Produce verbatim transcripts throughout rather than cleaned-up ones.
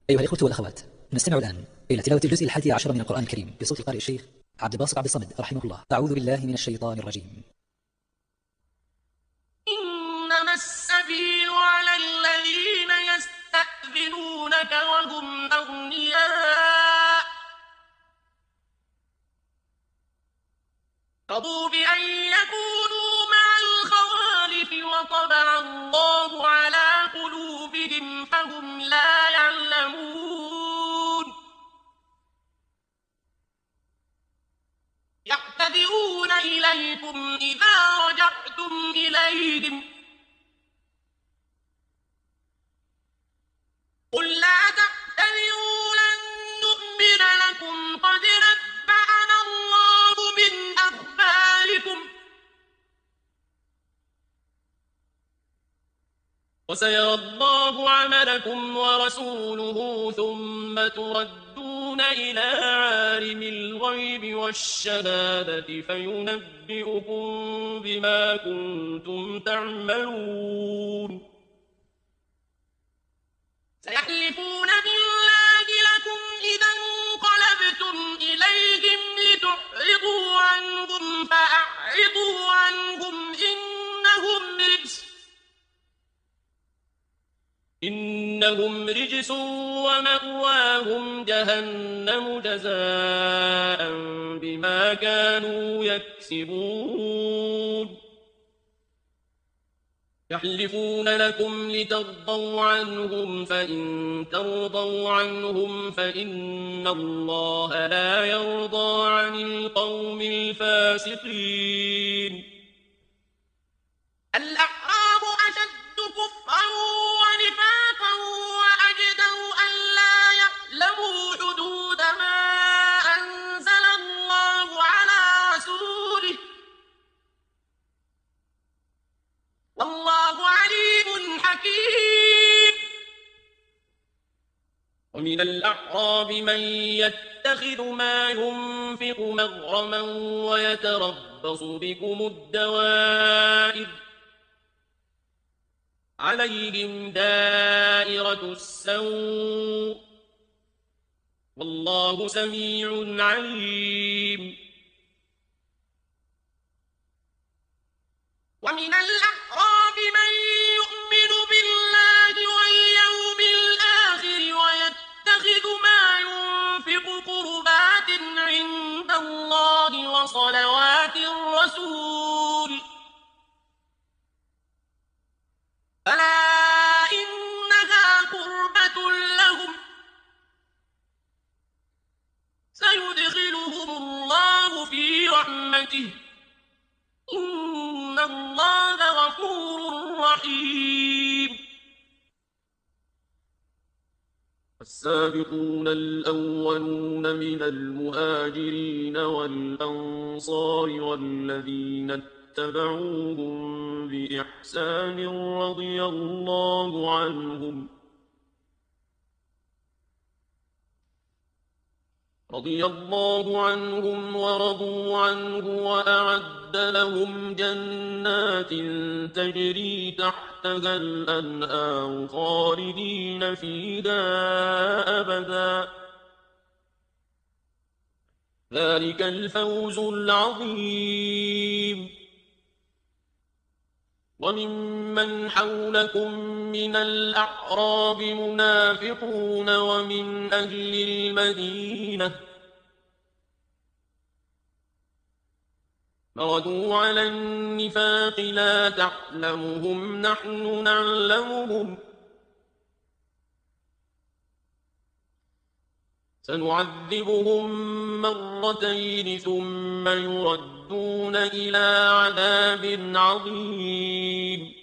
أيها الإخوة والأخوات، نستمع الآن إلى تلاوة الجزء الحادي عشر من القرآن الكريم بصوت القارئ الشيخ عبد الباسط عبد الصمد رحمه الله. أعوذ بالله من الشيطان الرجيم. إنما السبيل على الذين يستأذنونك وهم أغنياء رضوا بأن يكونوا مع الخوالف وطبع الله على قلوبهم فهم لا يعلمون. يعتذرون إليكم إذا رجعتم إليهم قل لا تعتذروا لن نؤمن لكم قد نبأنا الله من أخباركم وسيرى الله عملكم ورسوله ثم تردون إلى عالم الغيب والشهادة فينبئكم بما كنتم تعملون. سيحلفون بالله لكم إذا انقلبتم إليهم لتعرضوا عنهم فأعرضوا عنهم إنهم رجس إنهم رجس ومأواهم جهنم جزاء بما كانوا يكسبون. يحلفون لكم لترضوا عنهم فإن ترضوا عنهم فإن الله لا يرضى عن القوم الفاسقين. الأعراب أشد كفرا ونفاقا وأجدر أن لا يعلموا حدود ما أنزل الله على رسوله والله عليم حكيم. ومن الأعراب من يتخذ ما ينفق مغرما ويتربص بكم الدوائر عليهم دائرة السوء والله سميع عليم. ومن الأعراب من يؤمن بالله واليوم الآخر ويتخذ ما ينفق قربات عند الله وصلوات الرسول ألا إنها قربة لهم سيدخلهم الله في رحمته إن الله غفور رحيم. السابقون الأولون من المهاجرين والأنصار والذين اتبعوهم بإحسان رضي الله عنهم رضي الله عنهم ورضوا عنه وأعد لهم جنات تجري تحتها الأنهار خالدين فيها أبدا ذلك الفوز العظيم. وممن حولكم من الأعراب منافقون ومن أهل المدينة مردوا على النفاق لا تعلمهم نحن نعلمهم سنعذبهم مرتين ثم يردون إلى عذاب عظيم.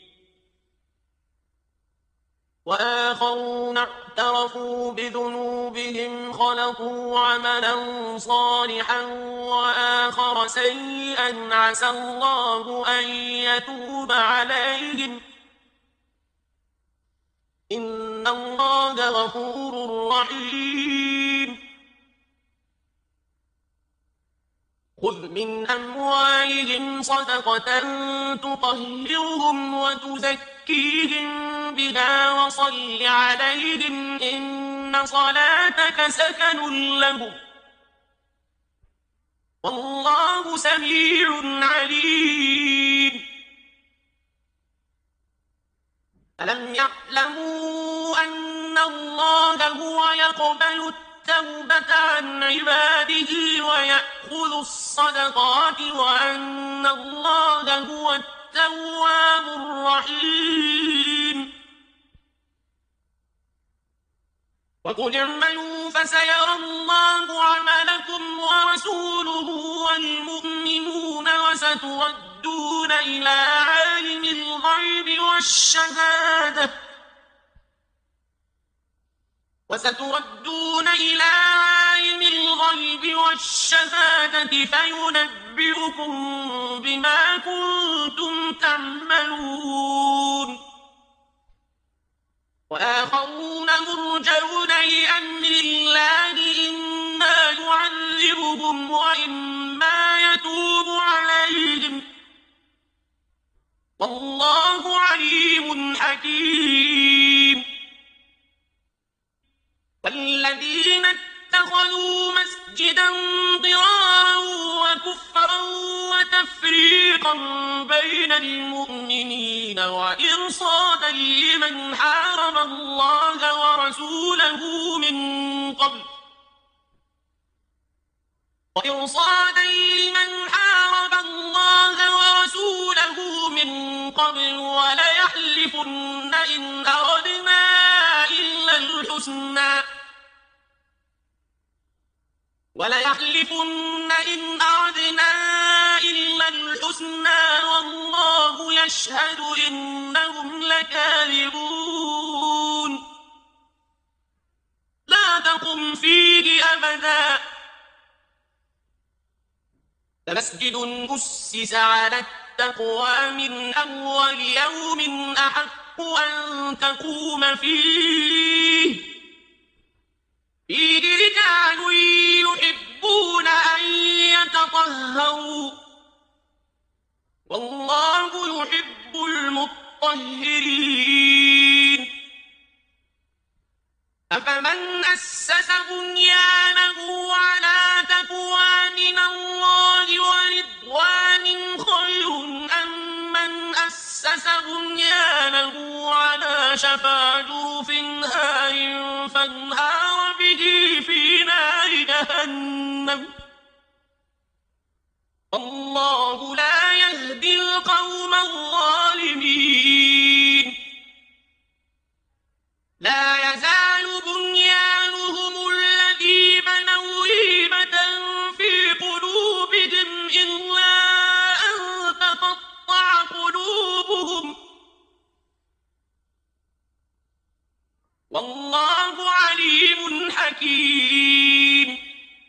وآخرون اعترفوا بذنوبهم خلقوا عملا صالحا وآخر سيئا عسى الله أن يتوب عليهم إن الله غفور رحيم. خذ من أموالهم صدقة تطهرهم وتزكيهم بها وصل عليهم إن إن صلاتك سكن لهم والله سميع عليم ألم يعلموا أن الله هو يقبل التوبة عن عباده ويأخذ الصدقات وأن الله هو التواب الرحيم وقل اعملوا فسيرى الله عملكم ورسوله والمؤمنون وستردون إلى عالم الغيب والشهادة وستردون إلى عالم الغيب والشهادة فينبئكم بما كنتم تعملون وآخرون مرجون لأمر الله إما يعذبهم وإما يتوب عليهم والله عليم حكيم والذين اتخذوا مسجدا ضرارا وكفرا وتفريقا بين المؤمنين وإرصادا لمن حارب الله ورسوله من قبل وإرصادا لمن حارب الله ورسوله من قبل وليحلفن إن أردنا إلا الحسنى وليحلفن إن أردنا إلا الحسنى والله يشهد إنهم لكاذبون لا تقم فيه أبدا لمسجد أسس على التقوى من أول يوم أحق أن تقوم فيه فيه رجال يحبون أن يتطهروا والله يحب المطهرين أفمن أسس بنيانه على تقوى من الله ورضوان خير أم من أسس بنيانه على شفا جرف هار فانهار به في نار جهنم الله لا يهدي القوم الظالمين لا يزال بنيانهم الذي بنوا ريبة في قلوبهم إلا أن تقطع قلوبهم والله عليم حكيم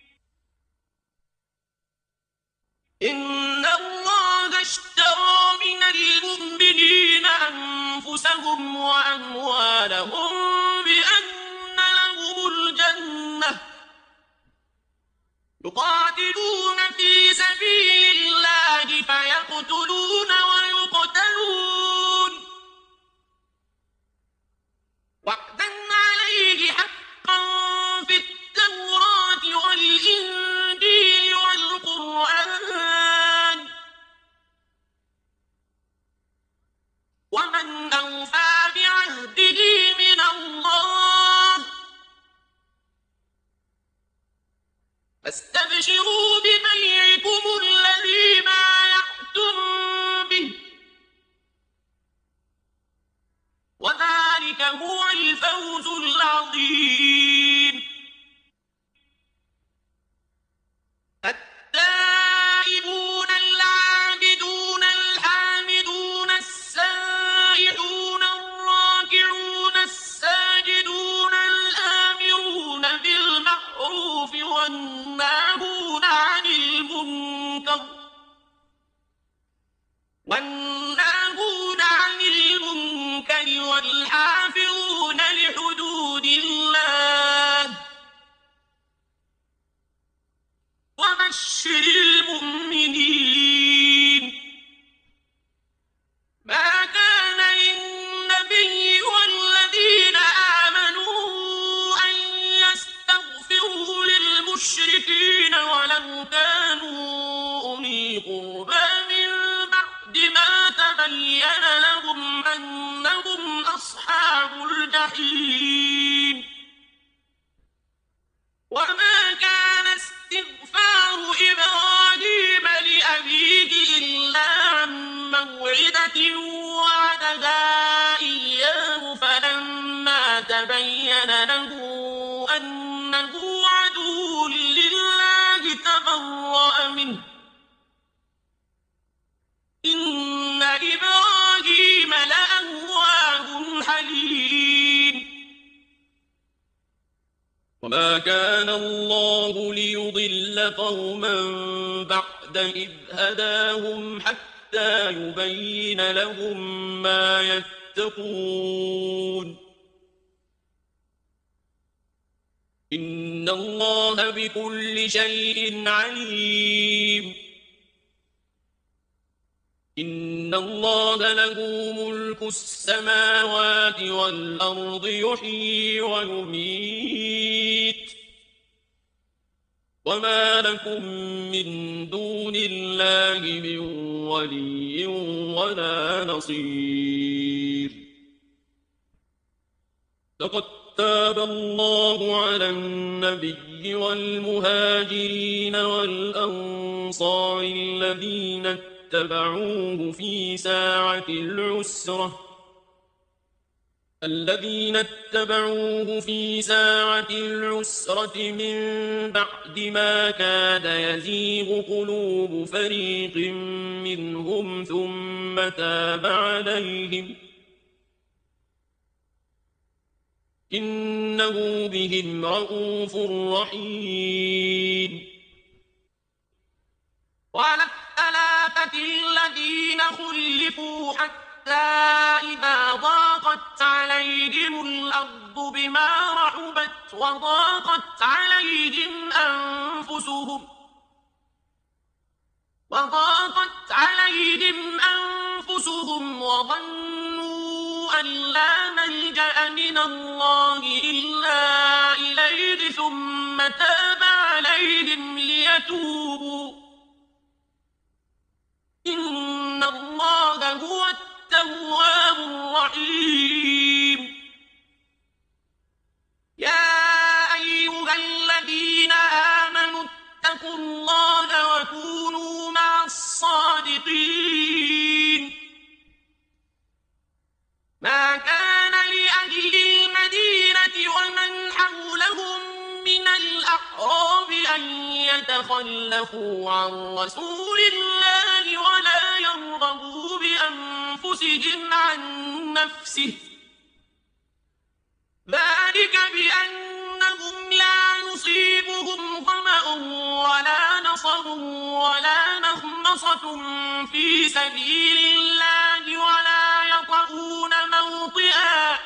إن الله اشترى من المؤمنين أنفسهم وأموالهم بأن لهم الجنة يقاتلون في سبيل الله فيقتلون ويقتلون وعدا عليه حقا في التوراة والإنجيل والقرآن ومن أوفى بعهده من الله فاستبشروا ببيعكم الذي بايعتم به وذلك هو الفوز العظيم التائبون العابدون الحامدون السائحون الراكعون الساجدون الآمرون بالمعروف والناهون عن المنكر والناهون عن المنكر والحافظون لحدود الله وبشر المؤمنين ما كان للنبي والذين آمنوا أن المشركين ولو كانوا أولي قربى من بعد ما تبين لهم أنهم أصحاب الجحيم وما كان استغفار إبراهيم لأبيه إلا عن موعدة وعدها إياه فلما تبين له أنه عدو لله تبرأ منه إن إبراهيم لأواه حليم وما كان الله ليضل قوما بعد إذ هداهم حتى يبين لهم ما يتقون إن الله بكل شيء عليم إن الله له ملك السماوات والأرض يحيي ويميت وما لكم من دون الله من ولي ولا نصير لقد تاب الله على النبي والمهاجرين والأنصار الذين اتبعوه في ساعة العسرة الذين اتبعوه في ساعة العسرة من بعد ما كاد يزيغ قلوب فريق منهم ثم تاب عليهم إنه بهم رءوف رحيم وعلى الثلاثة الذين خلفوا حتى إذا ضاقت عليهم الأرض بما رحبت وضاقت عليهم أنفسهم وضاقت عليهم أنفسهم وظنوا أن لا ملجأ من الله إلا إليه ثم تاب عليهم ليتوبوا إن الله هو التواب الرحيم يا أيها الذين آمنوا اتقوا الله وكونوا مع الصادقين ما كان لأهل المدينة ومن حولهم من الأعراب أن يتخلفوا عن رسول الله ولا يرغبوا بأنفسهم عن نفسه ذلك بأنهم لا يصيبهم ظمأ ولا نصب ولا مخمصة في سبيل الله ولا يطؤون موطئا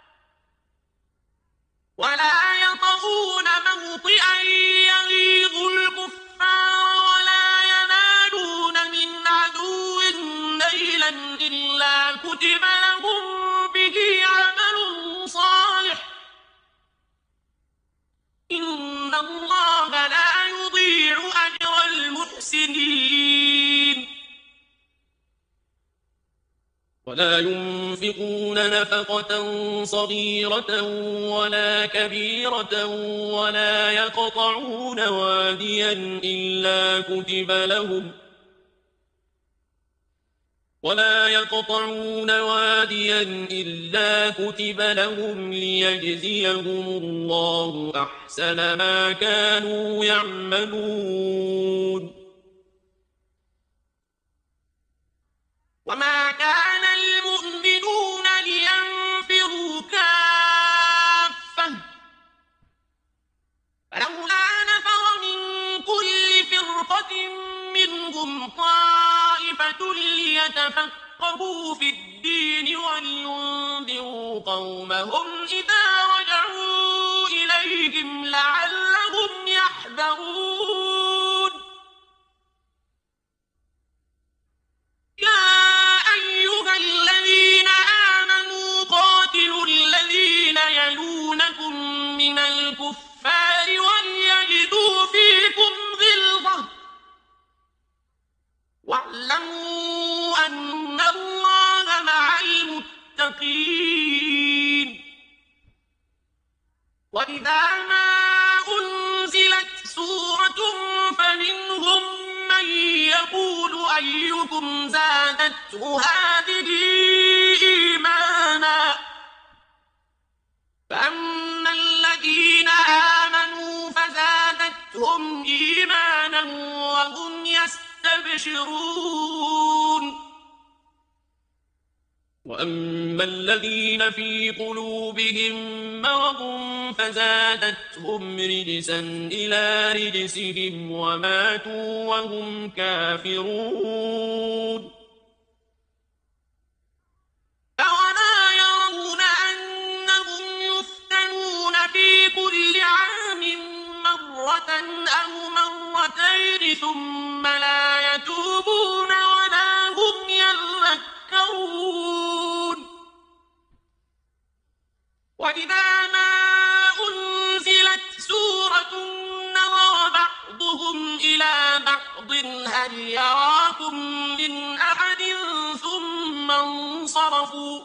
ولا يطؤون موطئا يغيظ الكفار ولا ينالون من عدو نيلا إلا كتب لهم به عمل صالح إن الله لا يضيع أجر المحسنين ولا ينفقون نفقة صغيرة ولا كبيرة ولا يقطعون واديا إلا كتب لهم ولا يقطعون واديا إلا كتب لهم ليجزيهم الله أحسن ما كانوا يعملون وما كان المؤمنون لينفروا كافة فلولا نفر من كل فرقة منهم طائفة ليتفقهوا في الدين ولينذروا قومهم إذا رجعوا إليهم لعلهم يحذرون يا أيها الذين آمنوا قاتلوا الذين يلونكم من الكفار وليجدوا بكم غلظة واعلموا أن الله مع المتقين. وإذا ما أنزلت سورة فمنهم من يقول أيكم زادته هذه إيمانا فأما الذين آمنوا فزادتهم إيمانا وهم يستبشرون. وأما الذين في قلوبهم مرض فزادتهم رجسا إلى رجسهم وماتوا وهم كافرون. أولا يرون أنهم يفتنون في كل عام مرة أو مرتين ثم لا يتوبون ولا هم يذكرون. وإذا ما أنزلت سورة نظر بعضهم إلى بعض هل يراكم من أحد ثم انصرفوا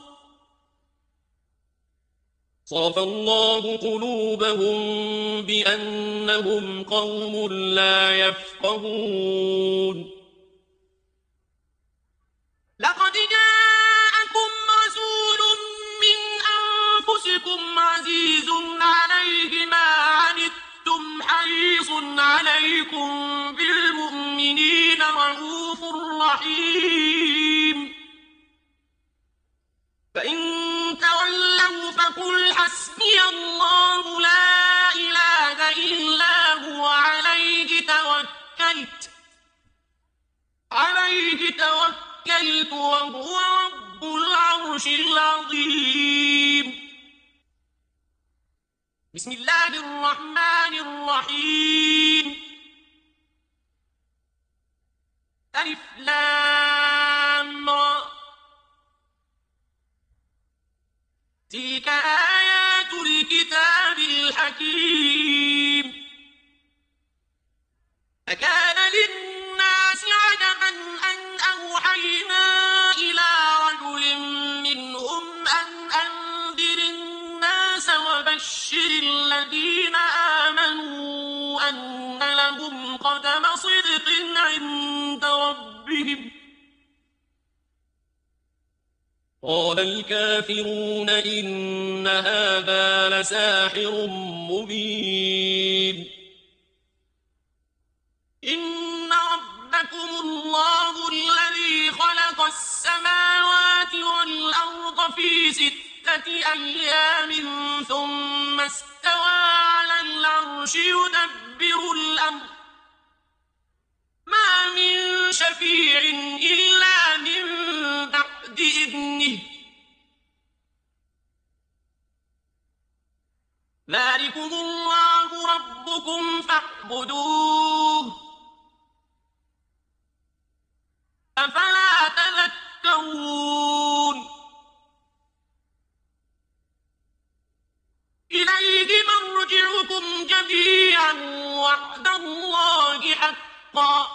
صرف الله قلوبهم بأنهم قوم لا يفقهون. لقد جاءكم رسول من أنفسكم عزيز عليه ما عنتم حريص عليكم بالمؤمنين رءوف رحيم. فإن تولوا فقل حسبي الله لا إله إلا هو عليه توكلت عليه توكلت وهو رب العرش العظيم. بسم الله الرحمن الرحيم. ألف لام را تلك آيات الكتاب الحكيم. أكان للناس عجبا أن أوحينا إلى رجل منهم أن أنذر الناس وبشر الذين آمنوا أن لهم قدم صدق عند ربهم. قال الكافرون إن هذا لساحر مبين. إن ربكم الله الذي خلق السماوات والأرض في ستة أيام ثم استوى على العرش يدبر الأمر ما من شفيع إلا من بعد إذنه. ذلكم الله ربكم فاعبدوه أفلا تذكرون. إليه مرجعكم جميعا وعد الله حقا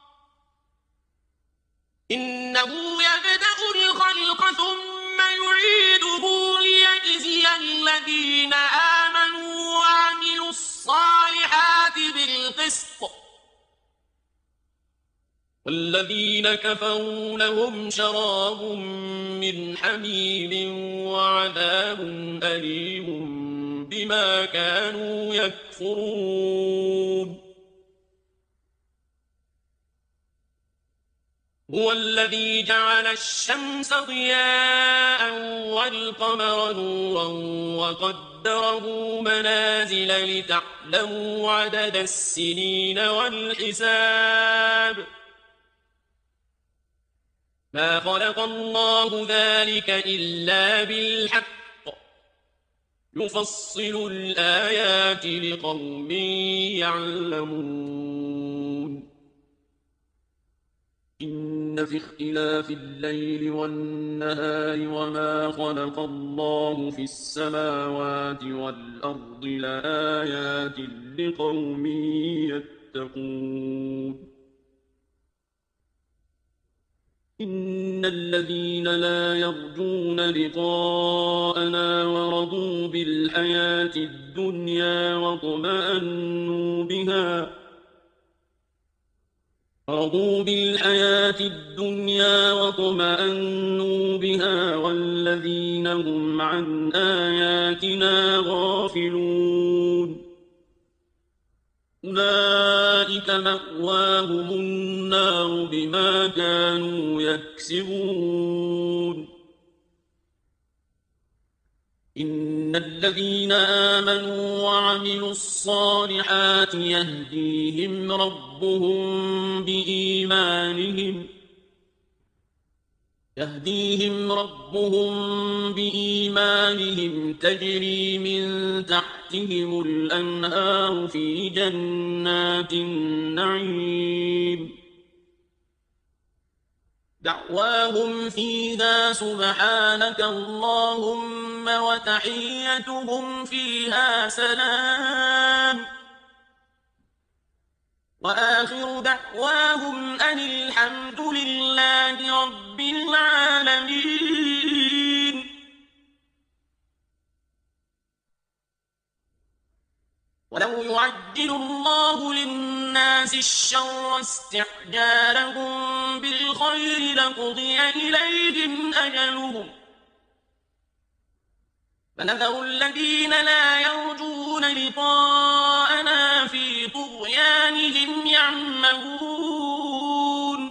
إنه يبدأ الخلق ثم يعيده ليجزي الذين آمنوا وعملوا الصالحات بالقسط والذين كفروا لهم شراب من حميم وعذاب أليم بما كانوا يكفرون. هو الذي جعل الشمس ضياء والقمر نورا وقدره منازل لتعلموا عدد السنين والحساب ما خلق الله ذلك إلا بالحق يفصل الآيات لقوم يعلمون. إن في اختلاف الليل والنهار وما خلق الله في السماوات والأرض لآيات لقوم يتقون. يتقون إن الذين لا يرجون لقاءنا ورضوا بالحياة الدنيا واطمأنوا بها رضوا بالحياة الدنيا واطمأنوا بها والذين هم عن آياتنا غافلون أولئك مأواهم النار بما كانوا يكسبون إن الذين آمنوا وعملوا الصالحات يهديهم ربهم بإيمانهم يهديهم ربهم بإيمانهم تجري من تحتهم الأنهار في جنات النعيم دعواهم فيها سبحانك اللهم وتحيتهم فيها سلام وآخر دعواهم أن الحمد لله رب العالمين ولو يعجل الله للناس الشر استعجالهم بالخير لقضي إليهم أجلهم فنذر الذين لا يرجون لقاءنا في طغيانهم يعمهون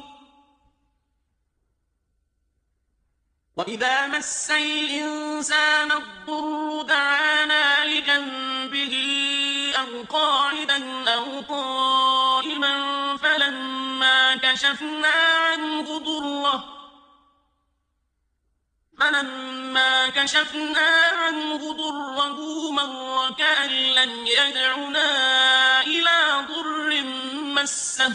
وإذا مس الإنسان الضر دعانا لجنبه أو قاعدا أو قائما فلما كشفنا عنه ضره فلما كشفنا عنه ضره مر كأن لم يدعنا إلى ضر مسه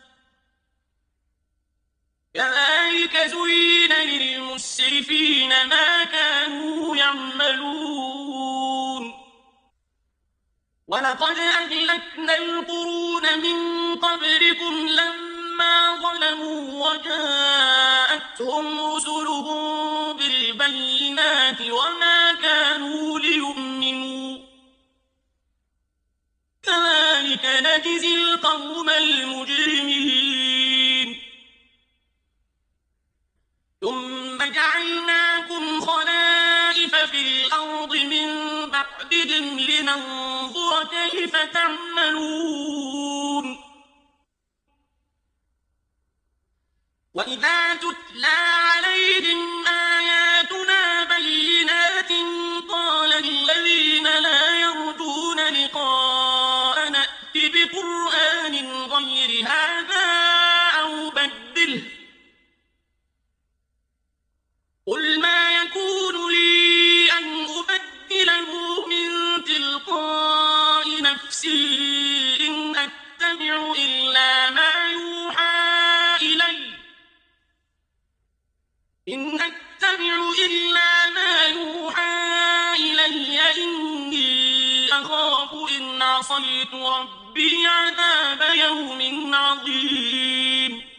كذلك زين للمسرفين ما كانوا يعملون ولقد أهلكنا القرون من قبلكم لما ظلموا وجاءتهم رسلهم بالبينات وما كانوا ليؤمنوا كذلك نجزي القوم المجرمين ثم جعلناكم خلائف في الأرض من بعدهم لننظر كيف تعملون وإذا تتلى عليهم آياتنا بينات قال الذين لا يرجون لقاءنا ائت بقرآن غير هذا أو بدله قل ما يكون لي أن أبدله من تلقاء نفسي إن أتبع إلا ما يوحى إلي إن أتبع إلا ما يوحى إلي إني أخاف إن عصيت ربي عذاب يوم عظيم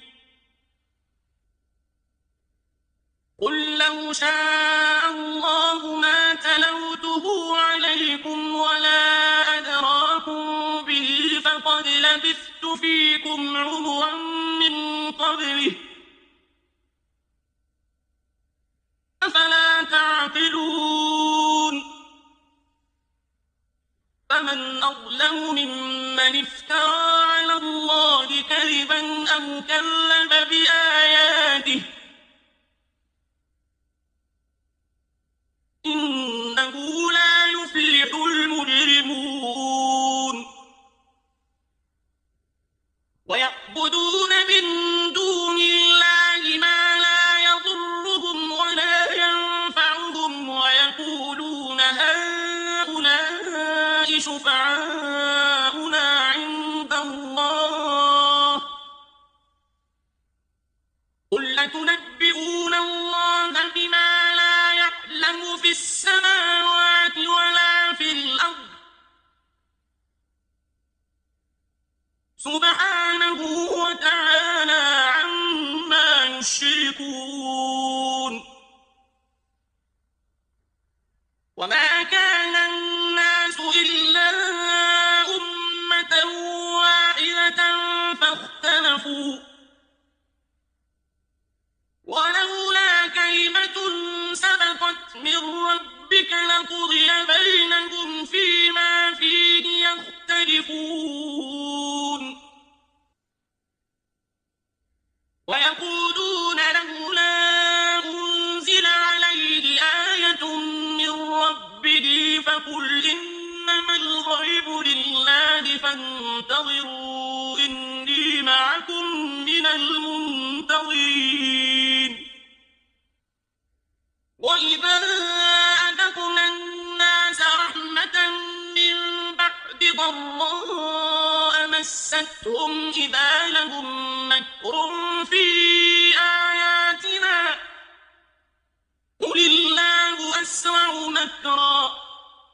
قل لو شاء الله ما تلوته عليكم ولا أدراكم به فقد لبثت فيكم عمرا من قبله أفلا تعقلون فمن أظلم ممن افترى على الله كذبا أو كذب بآياته إنه لا يفلح المجرمون ويعبدون من دون الله ما لا يضرهم ولا ينفعهم ويقولون هؤلاء شفعاؤنا عند الله قل أتنبئون الله بما لا يعلم في السماوات ولا في الأرض سبحانه وتعالى عما يشركون. وما كان الناس إلا أمة واحدة فاختلفوا، ولولا كلمة سبقت من ربك لقضي بينهم فيما فيه يختلفون. ويقولون لولا أنزل عليه آية من ربه فقل إنما الغيب لله فانتظروا إني معكم من المنتظرين. وإذا أذقنا الناس رحمة من بعد ضراء مستهم إذا لهم مكر في آياتنا قل الله أسرع مكرا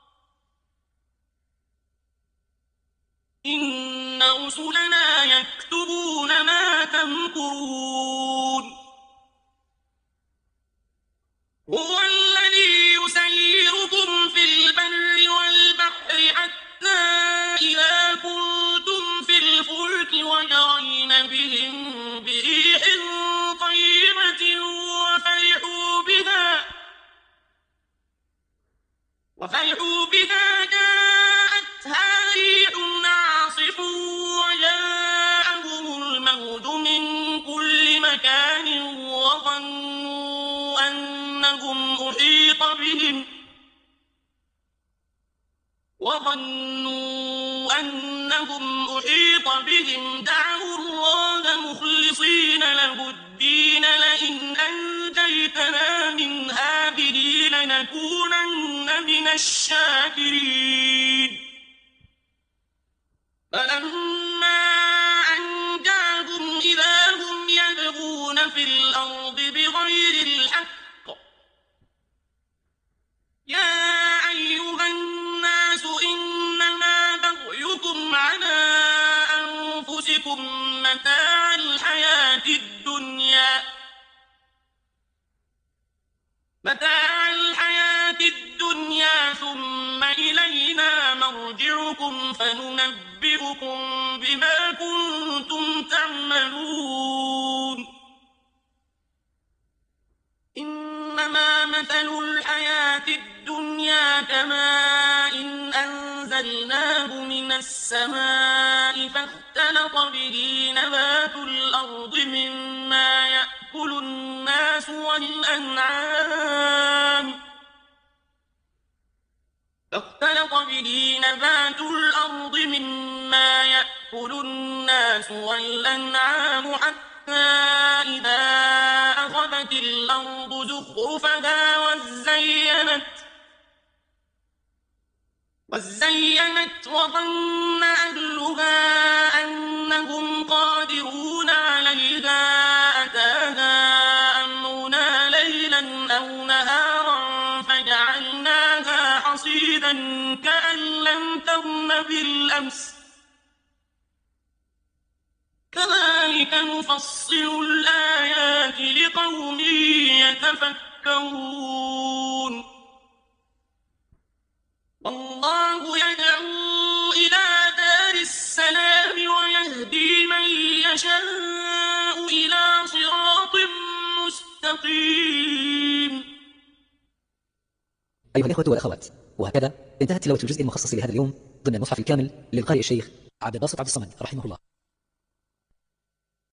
إن رسلنا يكتبون ما تمكرون. هو الذي يسيركم في البر والبحر حتى إذا كنتم في الفلك وجرين بهم بريح طيبة وفرحوا بها وفرحوا بها جاءتها ريح عاصف وجاءهم الموج من كل مكان وظنوا أنهم أحيط بهم وظنوا أنهم أحيط بهم دعوا الله مخلصين له الدين لئن أنجيتنا من هذه لنكونن من الشاكرين. فلما أنجاهم إذا هم يبغون في الأرض بغير الحق يا أيها الناس إنما بغيكم على أنفسكم متاع الحياة الدنيا متاع الحياة الدنيا ثم إلينا مرجعكم فننبئكم بما كنتم تعملون. إنما مثل الحياة الدنيا كماء إن أنزلناه من السماء فاختلط به نبات الأرض مما يأكل الناس والأنعام فاختلط به نبات الأرض مما يأكل الناس والأنعام حتى إذا أخذت الأرض زخرفها وزينت وزينت وظن أهلها أنهم قادرون عليها أتاها أمرنا ليلا أو نهارا فجعلناها حصيدا كأن لم تغن بالأمس كذلك نفصل الآيات لقوم يتفكرون. والله يدعو إلى دار السلام ويهدي من يشاء إلى صراط مستقيم. أيها الإخوة والأخوات، وهكذا انتهت تلاوة الجزء المخصص لهذا اليوم ضمن المصحف الكامل للقارئ الشيخ عبد الباسط عبد الصمد رحمه الله.